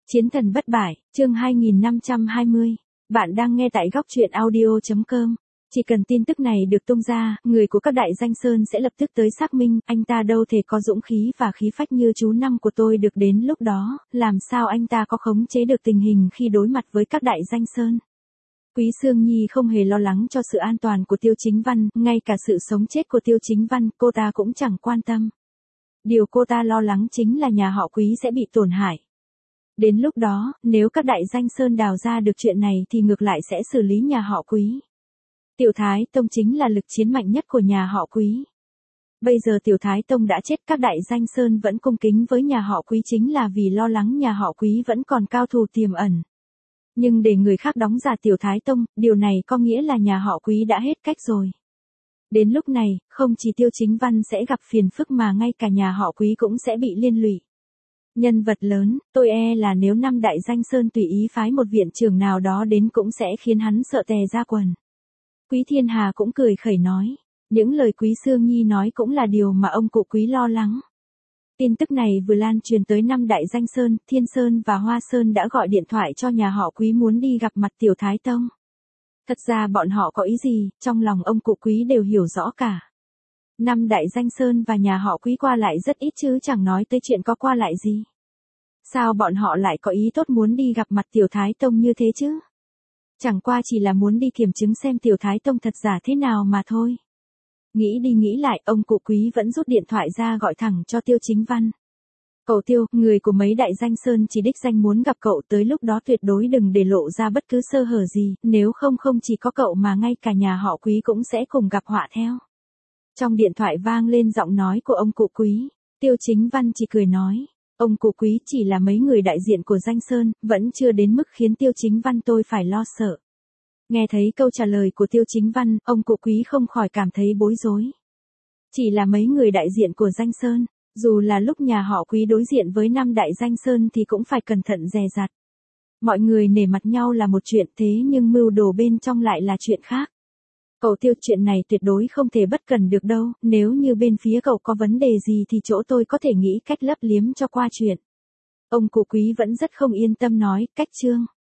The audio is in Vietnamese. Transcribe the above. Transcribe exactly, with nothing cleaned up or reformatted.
Chiến thần bất bại, chương hai nghìn năm trăm hai mươi. Bạn đang nghe tại góc truyện audio chấm com. Chỉ cần tin tức này được tung ra, người của các đại danh sơn sẽ lập tức tới xác minh, anh ta đâu thể có dũng khí và khí phách như chú năm của tôi được, đến lúc đó, làm sao anh ta có khống chế được tình hình khi đối mặt với các đại danh sơn. Quý Sương Nhi không hề lo lắng cho sự an toàn của Tiêu Chính Văn, ngay cả sự sống chết của Tiêu Chính Văn, cô ta cũng chẳng quan tâm. Điều cô ta lo lắng chính là nhà họ Quý sẽ bị tổn hại. Đến lúc đó, nếu các đại danh sơn đào ra được chuyện này thì ngược lại sẽ xử lý nhà họ Quý. Tiểu Thái Tông chính là lực chiến mạnh nhất của nhà họ Quý. Bây giờ Tiểu Thái Tông đã chết, các đại danh sơn vẫn cung kính với nhà họ Quý chính là vì lo lắng nhà họ Quý vẫn còn cao thủ tiềm ẩn. Nhưng để người khác đóng giả Tiểu Thái Tông, điều này có nghĩa là nhà họ Quý đã hết cách rồi. Đến lúc này, không chỉ Tiêu Chính Văn sẽ gặp phiền phức mà ngay cả nhà họ Quý cũng sẽ bị liên lụy. Nhân vật lớn, tôi e là nếu năm đại danh sơn tùy ý phái một viện trưởng nào đó đến cũng sẽ khiến hắn sợ tè ra quần. Quý Thiên Hà cũng cười khẩy nói. Những lời Quý Sương Nhi nói cũng là điều mà ông cụ Quý lo lắng. Tin tức này vừa lan truyền tới năm đại danh sơn, Thiên Sơn và Hoa Sơn đã gọi điện thoại cho nhà họ Quý muốn đi gặp mặt Tiểu Thái Tông. Thật ra bọn họ có ý gì, trong lòng ông cụ Quý đều hiểu rõ cả. Năm đại danh sơn và nhà họ Quý qua lại rất ít chứ chẳng nói tới chuyện có qua lại gì. Sao bọn họ lại có ý tốt muốn đi gặp mặt Tiểu Thái Tông như thế chứ? Chẳng qua chỉ là muốn đi kiểm chứng xem Tiểu Thái Tông thật giả thế nào mà thôi. Nghĩ đi nghĩ lại, ông cụ Quý vẫn rút điện thoại ra gọi thẳng cho Tiêu Chính Văn. Cậu Tiêu, người của mấy đại danh sơn chỉ đích danh muốn gặp cậu, tới lúc đó tuyệt đối đừng để lộ ra bất cứ sơ hở gì, nếu không không chỉ có cậu mà ngay cả nhà họ Quý cũng sẽ cùng gặp họa theo. Trong điện thoại vang lên giọng nói của ông cụ Quý. Tiêu Chính Văn chỉ cười nói. Ông cụ Quý chỉ là mấy người đại diện của danh sơn, vẫn chưa đến mức khiến Tiêu Chính Văn tôi phải lo sợ. Nghe thấy câu trả lời của Tiêu Chính Văn, ông cụ Quý không khỏi cảm thấy bối rối. Chỉ là mấy người đại diện của danh sơn, dù là lúc nhà họ Quý đối diện với năm đại danh sơn thì cũng phải cẩn thận dè dặt. Mọi người nể mặt nhau là một chuyện, thế nhưng mưu đồ bên trong lại là chuyện khác. Cậu Tiêu, chuyện này tuyệt đối không thể bất cẩn được đâu, nếu như bên phía cậu có vấn đề gì thì chỗ tôi có thể nghĩ cách lấp liếm cho qua chuyện. Ông cụ Quý vẫn rất không yên tâm nói, cách Trương.